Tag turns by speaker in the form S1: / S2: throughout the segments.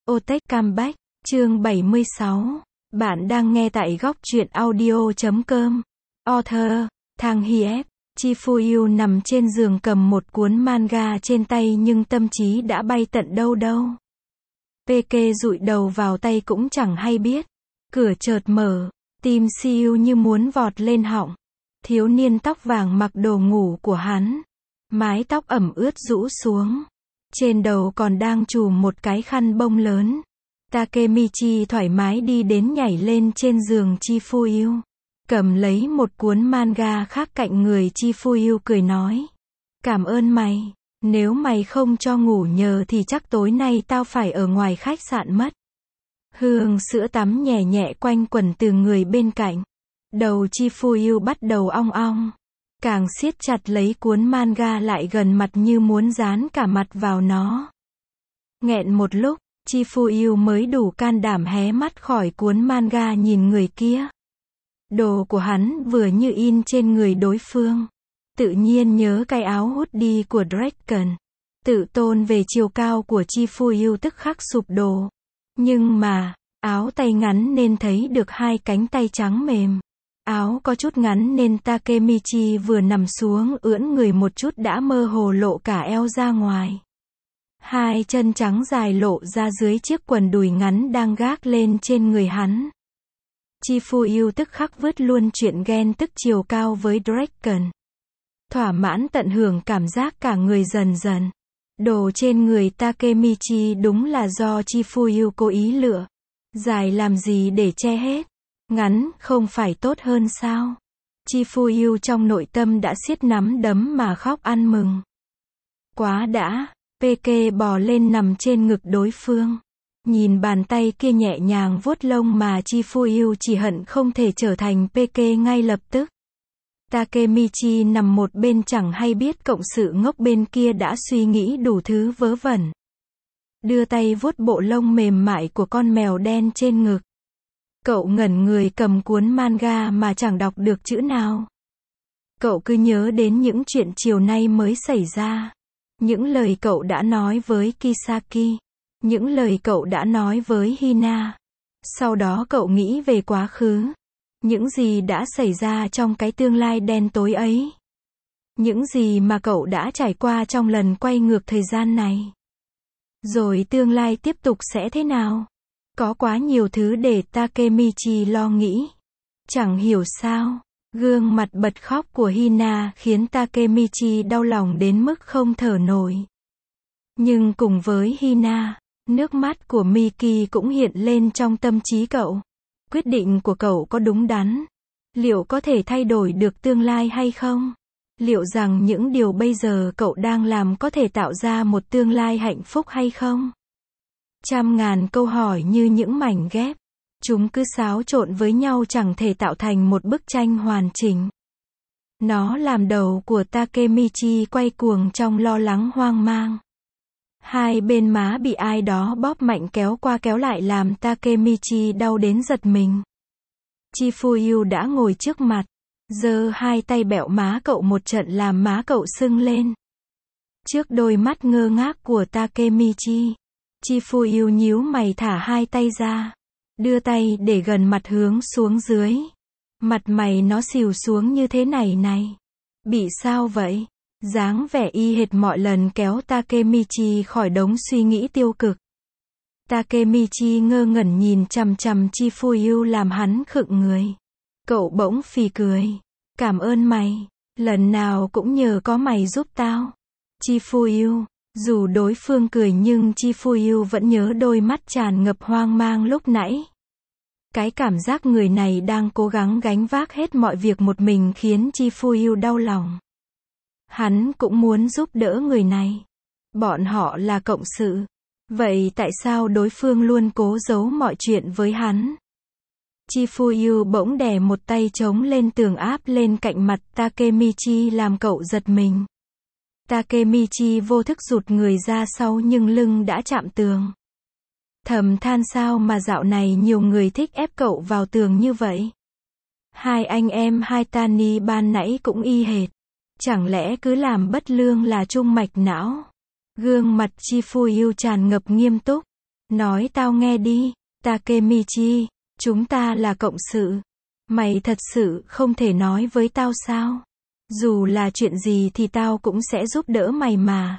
S1: Otech Comeback, chương 76. Bạn đang nghe tại góc truyện audio.com. Author, Thang Hiep. Chifuyu nằm trên giường cầm một cuốn manga trên tay nhưng tâm trí đã bay tận đâu đâu. PK dụi đầu vào tay cũng chẳng hay biết. Cửa chợt mở, tim siêu như muốn vọt lên họng. Thiếu niên tóc vàng mặc đồ ngủ của hắn. Mái tóc ẩm ướt rũ xuống. Trên đầu còn đang trùm một cái khăn bông lớn. Takemichi thoải mái đi đến nhảy lên trên giường Chifuyu. Cầm lấy một cuốn manga khác cạnh người Chifuyu cười nói. Cảm ơn mày. Nếu mày không cho ngủ nhờ thì chắc tối nay tao phải ở ngoài khách sạn mất. Hương sữa tắm nhẹ nhẹ quanh quẩn từ người bên cạnh. Đầu Chifuyu bắt đầu ong ong. Càng siết chặt lấy cuốn manga lại gần mặt như muốn dán cả mặt vào nó. Nghẹn một lúc, Chifuyu mới đủ can đảm hé mắt khỏi cuốn manga nhìn người kia. Đồ của hắn vừa như in trên người đối phương. Tự nhiên nhớ cái áo hoodie của Draken. Tự tôn về chiều cao của Chifuyu tức khắc sụp đổ. Nhưng mà, áo tay ngắn nên thấy được hai cánh tay trắng mềm. Áo có chút ngắn nên Takemichi vừa nằm xuống ưỡn người một chút đã mơ hồ lộ cả eo ra ngoài. Hai chân trắng dài lộ ra dưới chiếc quần đùi ngắn đang gác lên trên người hắn. Chifuyu tức khắc vứt luôn chuyện ghen tức chiều cao với Draken. Thỏa mãn tận hưởng cảm giác cả người dần dần. Đồ trên người Takemichi đúng là do Chifuyu cố ý lựa. Dài làm gì để che hết. Ngắn, không phải tốt hơn sao? Chifuyu trong nội tâm đã siết nắm đấm mà khóc ăn mừng. Quá đã, PK bò lên nằm trên ngực đối phương. Nhìn bàn tay kia nhẹ nhàng vuốt lông mà Chifuyu chỉ hận không thể trở thành PK ngay lập tức. Takemichi nằm một bên chẳng hay biết cộng sự ngốc bên kia đã suy nghĩ đủ thứ vớ vẩn. Đưa tay vuốt bộ lông mềm mại của con mèo đen trên ngực. Cậu ngẩn người cầm cuốn manga mà chẳng đọc được chữ nào. Cậu cứ nhớ đến những chuyện chiều nay mới xảy ra. Những lời cậu đã nói với Kisaki. Những lời cậu đã nói với Hina. Sau đó cậu nghĩ về quá khứ. Những gì đã xảy ra trong cái tương lai đen tối ấy. Những gì mà cậu đã trải qua trong lần quay ngược thời gian này. Rồi tương lai tiếp tục sẽ thế nào? Có quá nhiều thứ để Takemichi lo nghĩ. Chẳng hiểu sao, gương mặt bật khóc của Hina khiến Takemichi đau lòng đến mức không thở nổi. Nhưng cùng với Hina, nước mắt của Miki cũng hiện lên trong tâm trí cậu. Quyết định của cậu có đúng đắn? Liệu có thể thay đổi được tương lai hay không? Liệu rằng những điều bây giờ cậu đang làm có thể tạo ra một tương lai hạnh phúc hay không? Trăm ngàn câu hỏi như những mảnh ghép. Chúng cứ xáo trộn với nhau chẳng thể tạo thành một bức tranh hoàn chỉnh. Nó làm đầu của Takemichi quay cuồng trong lo lắng hoang mang. Hai bên má bị ai đó bóp mạnh kéo qua kéo lại làm Takemichi đau đến giật mình. Chifuyu đã ngồi trước mặt, giơ hai tay bẹo má cậu một trận làm má cậu sưng lên. Trước đôi mắt ngơ ngác của Takemichi, Chifuyu nhíu mày thả hai tay ra, đưa tay để gần mặt hướng xuống dưới. Mặt mày nó xìu xuống như thế này này. Bị sao vậy? Dáng vẻ y hệt mọi lần kéo Takemichi khỏi đống suy nghĩ tiêu cực. Takemichi ngơ ngẩn nhìn chằm chằm Chifuyu làm hắn khựng người. Cậu bỗng phì cười. Cảm ơn mày. Lần nào cũng nhờ có mày giúp tao. Chifuyu. Dù đối phương cười nhưng Chifuyu vẫn nhớ đôi mắt tràn ngập hoang mang lúc nãy. Cái cảm giác người này đang cố gắng gánh vác hết mọi việc một mình khiến Chifuyu đau lòng. Hắn cũng muốn giúp đỡ người này. Bọn họ là cộng sự. Vậy tại sao đối phương luôn cố giấu mọi chuyện với hắn? Chifuyu bỗng đè một tay trống lên tường áp lên cạnh mặt Takemichi làm cậu giật mình. Takemichi vô thức rụt người ra sau nhưng lưng đã chạm tường. Thầm than sao mà dạo này nhiều người thích ép cậu vào tường như vậy. Hai anh em Haitani ban nãy cũng y hệt. Chẳng lẽ cứ làm bất lương là trung mạch não? Gương mặt Chifuyu tràn ngập nghiêm túc. Nói tao nghe đi, Takemichi, chúng ta là cộng sự. Mày thật sự không thể nói với tao sao? Dù là chuyện gì thì tao cũng sẽ giúp đỡ mày mà.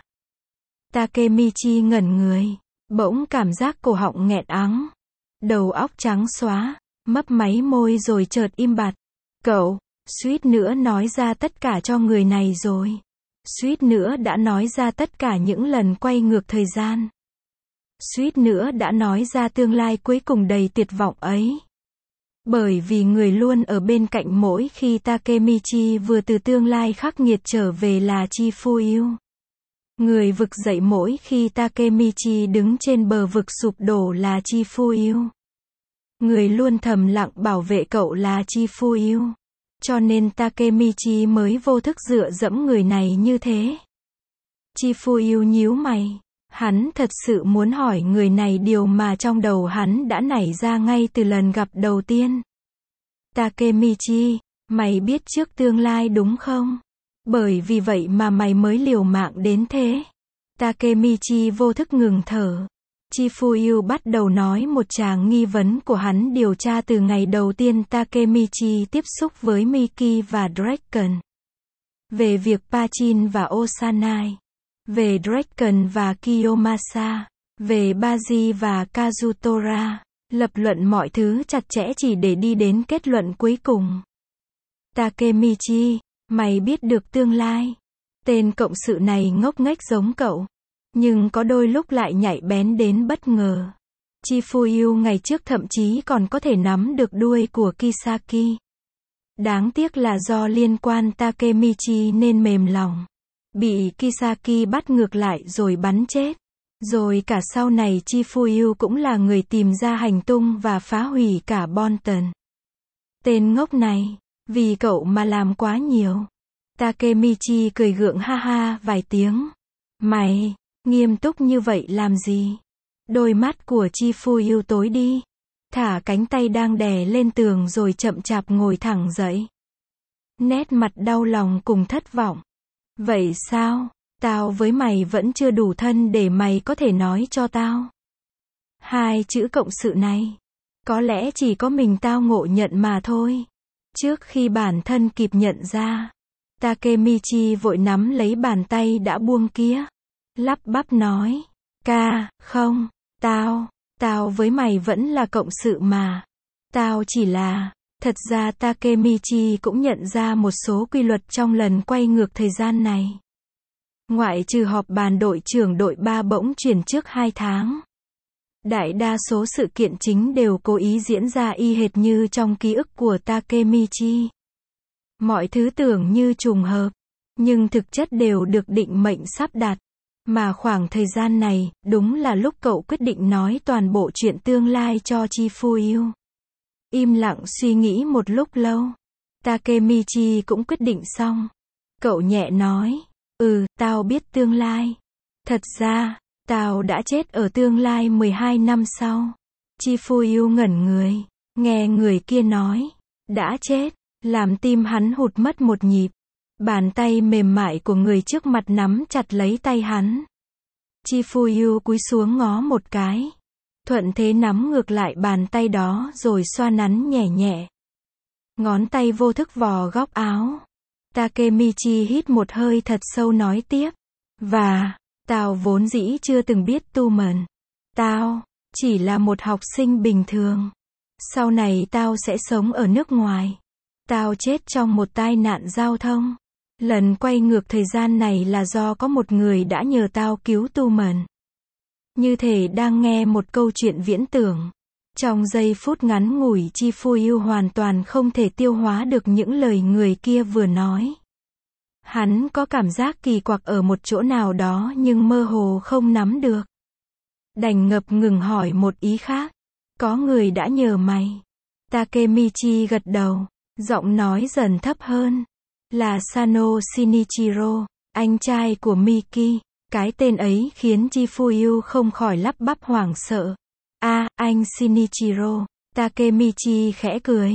S1: Takemichi ngẩn người, bỗng cảm giác cổ họng nghẹn ắng. Đầu óc trắng xóa, mấp máy môi rồi chợt im bặt. Cậu, suýt nữa nói ra tất cả cho người này rồi. Suýt nữa đã nói ra tất cả những lần quay ngược thời gian. Suýt nữa đã nói ra tương lai cuối cùng đầy tuyệt vọng ấy. Bởi vì người luôn ở bên cạnh mỗi khi Takemichi vừa từ tương lai khắc nghiệt trở về là Chifuyu. Người vực dậy mỗi khi Takemichi đứng trên bờ vực sụp đổ là Chifuyu. Người luôn thầm lặng bảo vệ cậu là Chifuyu. Cho nên Takemichi mới vô thức dựa dẫm người này như thế. Chifuyu nhíu mày. Hắn thật sự muốn hỏi người này điều mà trong đầu hắn đã nảy ra ngay từ lần gặp đầu tiên. Takemichi, mày biết trước tương lai đúng không? Bởi vì vậy mà mày mới liều mạng đến thế. Takemichi vô thức ngừng thở. Chifuyu bắt đầu nói một tràng nghi vấn của hắn điều tra từ ngày đầu tiên Takemichi tiếp xúc với Miki và Draken. Về việc Pachin và Osanai. Về Draken và Kiyomasa. Về Baji và Kazutora. Lập luận mọi thứ chặt chẽ chỉ để đi đến kết luận cuối cùng. Takemichi, mày biết được tương lai. Tên cộng sự này ngốc nghếch giống cậu. Nhưng có đôi lúc lại nhạy bén đến bất ngờ. Chifuyu ngày trước thậm chí còn có thể nắm được đuôi của Kisaki. Đáng tiếc là do liên quan Takemichi nên mềm lòng. Bị Kisaki bắt ngược lại rồi bắn chết. Rồi cả sau này Chifuyu cũng là người tìm ra hành tung và phá hủy cả Bonton. Tên ngốc này, vì cậu mà làm quá nhiều. Takemichi cười gượng ha ha vài tiếng. Mày, nghiêm túc như vậy làm gì? Đôi mắt của Chifuyu tối đi. Thả cánh tay đang đè lên tường rồi chậm chạp ngồi thẳng dậy. Nét mặt đau lòng cùng thất vọng. Vậy sao? Tao với mày vẫn chưa đủ thân để mày có thể nói cho tao. Hai chữ cộng sự này. Có lẽ chỉ có mình tao ngộ nhận mà thôi. Trước khi bản thân kịp nhận ra. Takemichi vội nắm lấy bàn tay đã buông kia. Lắp bắp nói. Không, tao với mày vẫn là cộng sự mà. Tao chỉ là. Thật ra Takemichi cũng nhận ra một số quy luật trong lần quay ngược thời gian này. Ngoại trừ họp bàn đội trưởng đội 3 bỗng chuyển trước 2 tháng. Đại đa số sự kiện chính đều cố ý diễn ra y hệt như trong ký ức của Takemichi. Mọi thứ tưởng như trùng hợp, nhưng thực chất đều được định mệnh sắp đặt. Mà khoảng thời gian này, đúng là lúc cậu quyết định nói toàn bộ chuyện tương lai cho Chifuyu. Im lặng suy nghĩ một lúc lâu. Takemichi cũng quyết định xong. Cậu nhẹ nói. Tao biết tương lai. Thật ra, tao đã chết ở tương lai 12 năm sau. Chifuyu ngẩn người. Nghe người kia nói. Đã chết. Làm tim hắn hụt mất một nhịp. Bàn tay mềm mại của người trước mặt nắm chặt lấy tay hắn. Chifuyu cúi xuống ngó một cái. Thuận thế nắm ngược lại bàn tay đó rồi xoa nắn nhẹ nhẹ. Ngón tay vô thức vò góc áo. Takemichi hít một hơi thật sâu nói tiếp. Và, tao vốn dĩ chưa từng biết tu mần. Tao, chỉ là một học sinh bình thường. Sau này tao sẽ sống ở nước ngoài. Tao chết trong một tai nạn giao thông. Lần quay ngược thời gian này là do có một người đã nhờ tao cứu tu mần. Như thể đang nghe một câu chuyện viễn tưởng. Trong giây phút ngắn ngủi Chifuyu hoàn toàn không thể tiêu hóa được những lời người kia vừa nói. Hắn có cảm giác kỳ quặc ở một chỗ nào đó nhưng mơ hồ không nắm được. Đành ngập ngừng hỏi một ý khác. Có người đã nhờ mày. Takemichi gật đầu. Giọng nói dần thấp hơn. Là Sano Shinichiro, anh trai của Miki. Cái tên ấy khiến Chifuyu không khỏi lắp bắp hoảng sợ. Anh Shinichiro. Takemichi khẽ cười.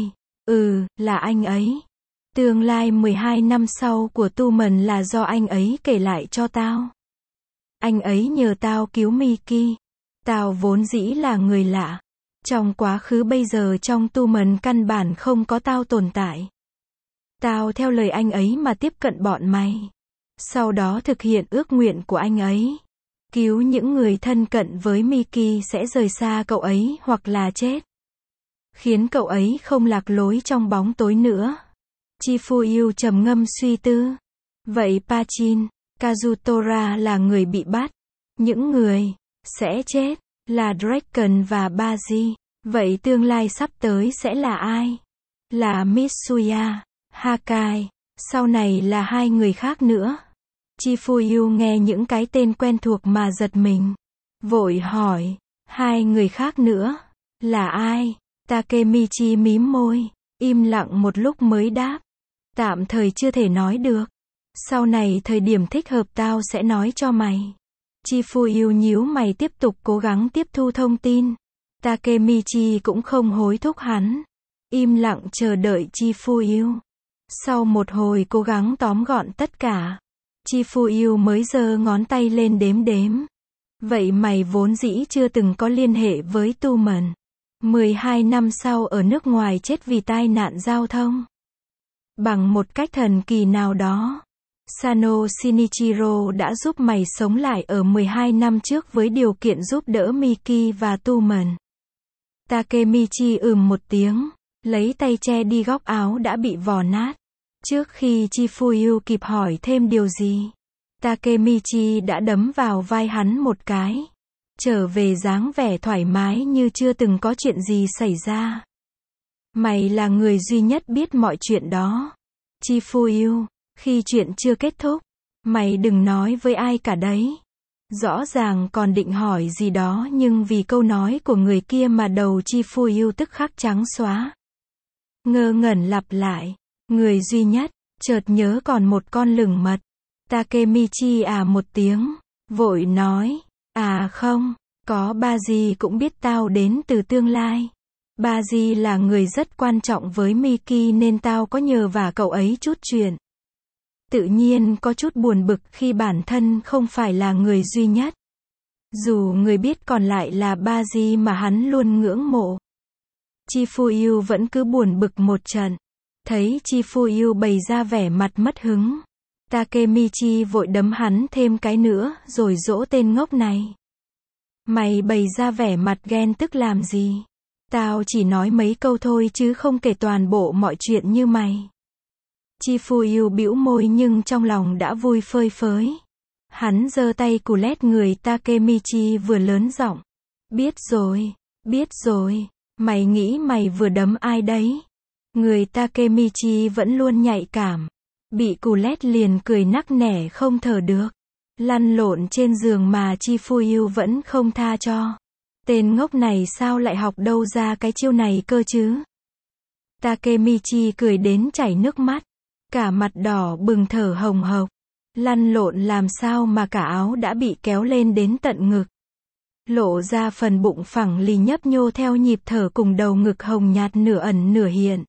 S1: Là anh ấy. Tương lai 12 năm sau của tu mần là do anh ấy kể lại cho tao. Anh ấy nhờ tao cứu Miki. Tao vốn dĩ là người lạ. Trong quá khứ bây giờ trong tu mần căn bản không có tao tồn tại. Tao theo lời anh ấy mà tiếp cận bọn mày. Sau đó thực hiện ước nguyện của anh ấy. Cứu những người thân cận với Miki sẽ rời xa cậu ấy hoặc là chết. Khiến cậu ấy không lạc lối trong bóng tối nữa. Chifuyu trầm ngâm suy tư. Vậy Pachin, Kazutora là người bị bắt. Những người sẽ chết là Draken và Baji. Vậy tương lai sắp tới sẽ là ai? Là Mitsuya, Hakai, sau này là hai người khác nữa. Chifuyu nghe những cái tên quen thuộc mà giật mình. Vội hỏi, hai người khác nữa, là ai? Takemichi mím môi, im lặng một lúc mới đáp. Tạm thời chưa thể nói được. Sau này thời điểm thích hợp tao sẽ nói cho mày. Chifuyu nhíu mày tiếp tục cố gắng tiếp thu thông tin. Takemichi cũng không hối thúc hắn. Im lặng chờ đợi Chifuyu. Sau một hồi cố gắng tóm gọn tất cả, Chifuyu mới giơ ngón tay lên đếm đếm. Vậy mày vốn dĩ chưa từng có liên hệ với Tu Mần. 12 năm sau ở nước ngoài chết vì tai nạn giao thông. Bằng một cách thần kỳ nào đó, Sano Shinichiro đã giúp mày sống lại ở 12 năm trước với điều kiện giúp đỡ Miki và Tu Mần. Takemichi một tiếng, lấy tay che đi góc áo đã bị vò nát. Trước khi Chifuyu kịp hỏi thêm điều gì, Takemichi đã đấm vào vai hắn một cái. Trở về dáng vẻ thoải mái như chưa từng có chuyện gì xảy ra. Mày là người duy nhất biết mọi chuyện đó. Chifuyu, khi chuyện chưa kết thúc, mày đừng nói với ai cả đấy. Rõ ràng còn định hỏi gì đó nhưng vì câu nói của người kia mà đầu Chifuyu tức khắc trắng xóa. Ngơ ngẩn lặp lại, người duy nhất, chợt nhớ còn một con lửng mật. Takemichi một tiếng, vội nói, không, có Baji cũng biết tao đến từ tương lai. Baji là người rất quan trọng với Miki nên tao có nhờ vả cậu ấy chút chuyện. Tự nhiên có chút buồn bực khi bản thân không phải là người duy nhất. Dù người biết còn lại là Baji mà hắn luôn ngưỡng mộ. Chifuyu vẫn cứ buồn bực một trận. Thấy Chifuyu bày ra vẻ mặt mất hứng, Takemichi vội đấm hắn thêm cái nữa rồi dỗ tên ngốc này. Mày bày ra vẻ mặt ghen tức làm gì? Tao chỉ nói mấy câu thôi chứ không kể toàn bộ mọi chuyện như mày. Chifuyu bĩu môi nhưng trong lòng đã vui phơi phới. Hắn giơ tay cù lét người Takemichi vừa lớn giọng. Biết rồi, mày nghĩ mày vừa đấm ai đấy? Người Takemichi vẫn luôn nhạy cảm. Bị cù lét liền cười nắc nẻ không thở được. Lăn lộn trên giường mà Chifuyu vẫn không tha cho. Tên ngốc này sao lại học đâu ra cái chiêu này cơ chứ? Takemichi cười đến chảy nước mắt. Cả mặt đỏ bừng thở hồng hộc. Lăn lộn làm sao mà cả áo đã bị kéo lên đến tận ngực. Lộ ra phần bụng phẳng lì nhấp nhô theo nhịp thở cùng đầu ngực hồng nhạt nửa ẩn nửa hiện.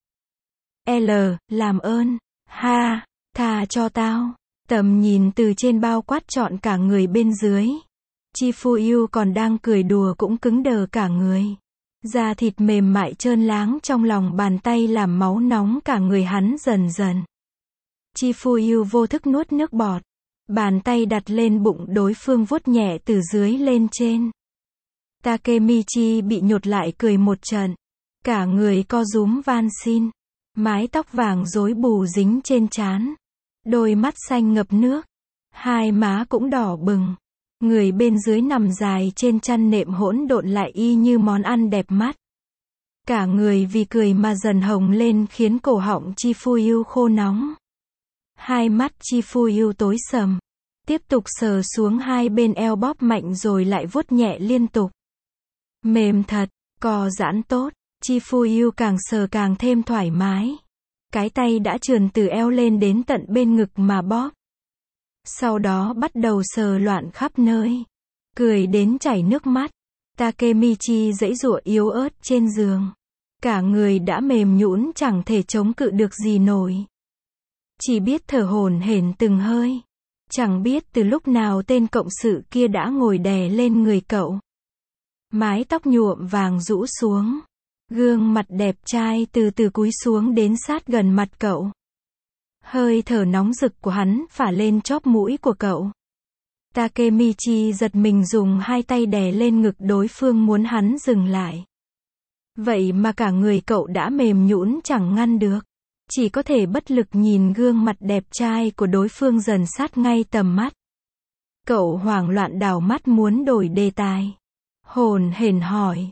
S1: Làm ơn. Tha cho tao. Tầm nhìn từ trên bao quát trọn cả người bên dưới. Chifuyu còn đang cười đùa cũng cứng đờ cả người. Da thịt mềm mại trơn láng trong lòng bàn tay làm máu nóng cả người hắn dần dần. Chifuyu vô thức nuốt nước bọt. Bàn tay đặt lên bụng đối phương vuốt nhẹ từ dưới lên trên. Takemichi bị nhột lại cười một trận. Cả người co rúm van xin. Mái tóc vàng rối bù dính trên trán. Đôi mắt xanh ngập nước. Hai má cũng đỏ bừng. Người bên dưới nằm dài trên chăn nệm hỗn độn lại y như món ăn đẹp mắt. Cả người vì cười mà dần hồng lên khiến cổ họng Chifuyu khô nóng. Hai mắt Chifuyu tối sầm. Tiếp tục sờ xuống hai bên eo bóp mạnh rồi lại vuốt nhẹ liên tục. Mềm thật, co giãn tốt. Chifuyu càng sờ càng thêm thoải mái. Cái tay đã trườn từ eo lên đến tận bên ngực mà bóp. Sau đó bắt đầu sờ loạn khắp nơi. Cười đến chảy nước mắt. Takemichi giãy giụa yếu ớt trên giường. Cả người đã mềm nhũn chẳng thể chống cự được gì nổi. Chỉ biết thở hổn hển từng hơi. Chẳng biết từ lúc nào tên cộng sự kia đã ngồi đè lên người cậu. Mái tóc nhuộm vàng rũ xuống. Gương mặt đẹp trai từ từ cúi xuống đến sát gần mặt cậu. Hơi thở nóng rực của hắn phả lên chóp mũi của cậu. Takemichi giật mình dùng hai tay đè lên ngực đối phương muốn hắn dừng lại. Vậy mà cả người cậu đã mềm nhũn chẳng ngăn được. Chỉ có thể bất lực nhìn gương mặt đẹp trai của đối phương dần sát ngay tầm mắt. Cậu hoảng loạn đảo mắt muốn đổi đề tài. Hồn hển hỏi.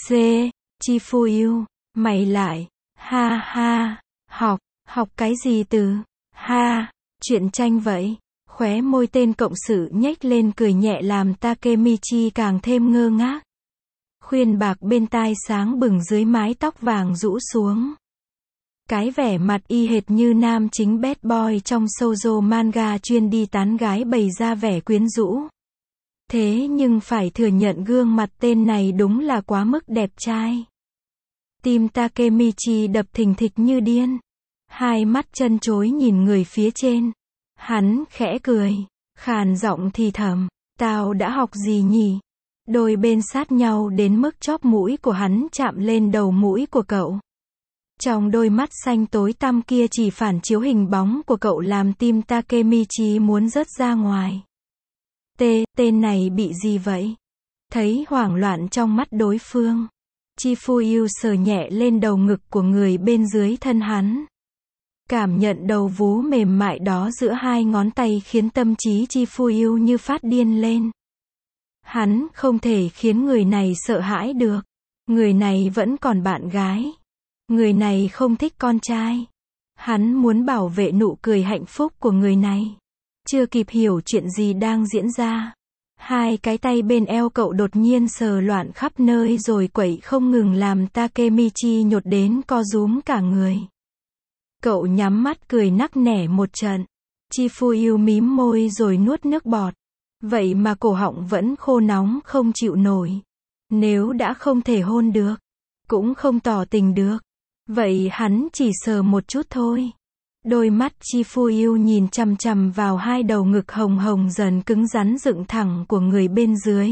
S1: Chifuyu, mày lại. Ha ha. Học cái gì từ? Ha, chuyện tranh vậy. Khóe môi tên cộng sự nhếch lên cười nhẹ làm Takemichi càng thêm ngơ ngác. Khuyên bạc bên tai sáng bừng dưới mái tóc vàng rũ xuống. Cái vẻ mặt y hệt như nam chính bad boy trong shoujo manga chuyên đi tán gái bày ra vẻ quyến rũ. Thế nhưng phải thừa nhận gương mặt tên này đúng là quá mức đẹp trai. Tim Takemichi đập thình thịch như điên. Hai mắt chân chối nhìn người phía trên. Hắn khẽ cười, khàn giọng thì thầm, tao đã học gì nhỉ? Đôi bên sát nhau đến mức chóp mũi của hắn chạm lên đầu mũi của cậu. Trong đôi mắt xanh tối tăm kia chỉ phản chiếu hình bóng của cậu làm tim Takemichi muốn rớt ra ngoài. Tên này bị gì vậy? Thấy hoảng loạn trong mắt đối phương. Chifuyu sờ nhẹ lên đầu ngực của người bên dưới thân hắn. Cảm nhận đầu vú mềm mại đó giữa hai ngón tay khiến tâm trí Chifuyu như phát điên lên. Hắn không thể khiến người này sợ hãi được. Người này vẫn còn bạn gái. Người này không thích con trai. Hắn muốn bảo vệ nụ cười hạnh phúc của người này. Chưa kịp hiểu chuyện gì đang diễn ra. Hai cái tay bên eo cậu đột nhiên sờ loạn khắp nơi rồi quẩy không ngừng làm Takemichi nhột đến co rúm cả người. Cậu nhắm mắt cười nắc nẻ một trận. Chifuyu mím môi rồi nuốt nước bọt. Vậy mà cổ họng vẫn khô nóng không chịu nổi. Nếu đã không thể hôn được, cũng không tỏ tình được, vậy hắn chỉ sờ một chút thôi. Đôi mắt Chifuyu nhìn chằm chằm vào hai đầu ngực hồng hồng dần cứng rắn dựng thẳng của người bên dưới.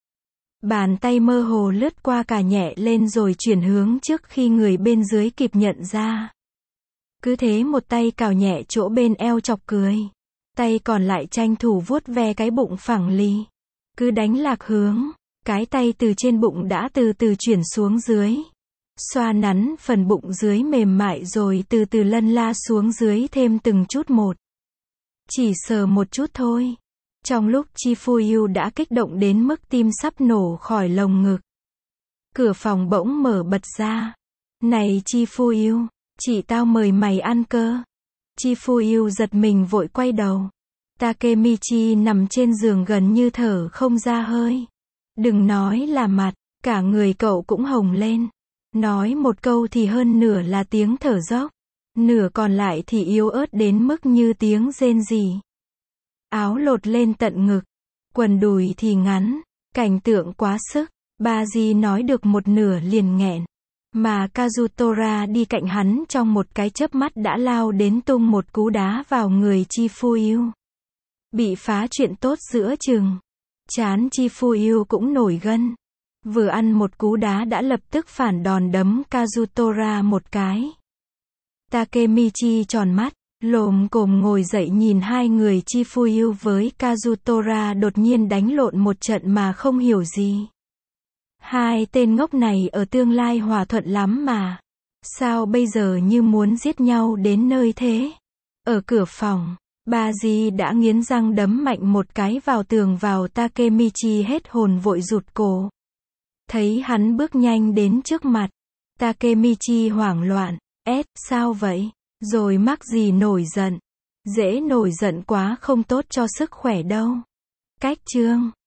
S1: Bàn tay mơ hồ lướt qua cả nhẹ lên rồi chuyển hướng trước khi người bên dưới kịp nhận ra. Cứ thế một tay cào nhẹ chỗ bên eo chọc cười. Tay còn lại tranh thủ vuốt ve cái bụng phẳng lì. Cứ đánh lạc hướng, cái tay từ trên bụng đã từ từ chuyển xuống dưới. Xoa nắn phần bụng dưới mềm mại rồi từ từ lân la xuống dưới thêm từng chút một. Chỉ sờ một chút thôi. Trong lúc Chifuyu đã kích động đến mức tim sắp nổ khỏi lồng ngực. Cửa phòng bỗng mở bật ra. Này Chifuyu, chị tao mời mày ăn cơ. Chifuyu giật mình vội quay đầu. Takemichi nằm trên giường gần như thở không ra hơi. Đừng nói là mặt, cả người cậu cũng hồng lên. Nói một câu thì hơn nửa là tiếng thở dốc. Nửa còn lại thì yếu ớt đến mức như tiếng rên rỉ. Áo lột lên tận ngực. Quần đùi thì ngắn. Cảnh tượng quá sức. Baji nói được một nửa liền nghẹn. Mà Kazutora đi cạnh hắn trong một cái chớp mắt đã lao đến tung một cú đá vào người Chifuyu. Bị phá chuyện tốt giữa chừng. Trán Chifuyu cũng nổi gân. Vừa ăn một cú đá đã lập tức phản đòn đấm Kazutora một cái. Takemichi tròn mắt, lồm cồm ngồi dậy nhìn hai người Chifuyu với Kazutora đột nhiên đánh lộn một trận mà không hiểu gì. Hai tên ngốc này ở tương lai hòa thuận lắm mà. Sao bây giờ như muốn giết nhau đến nơi thế? Ở cửa phòng, Baji đã nghiến răng đấm mạnh một cái vào tường vào Takemichi hết hồn vội rụt cổ. Thấy hắn bước nhanh đến trước mặt. Takemichi hoảng loạn. Sao vậy? Rồi mắc gì nổi giận? Dễ nổi giận quá không tốt cho sức khỏe đâu. Cách chương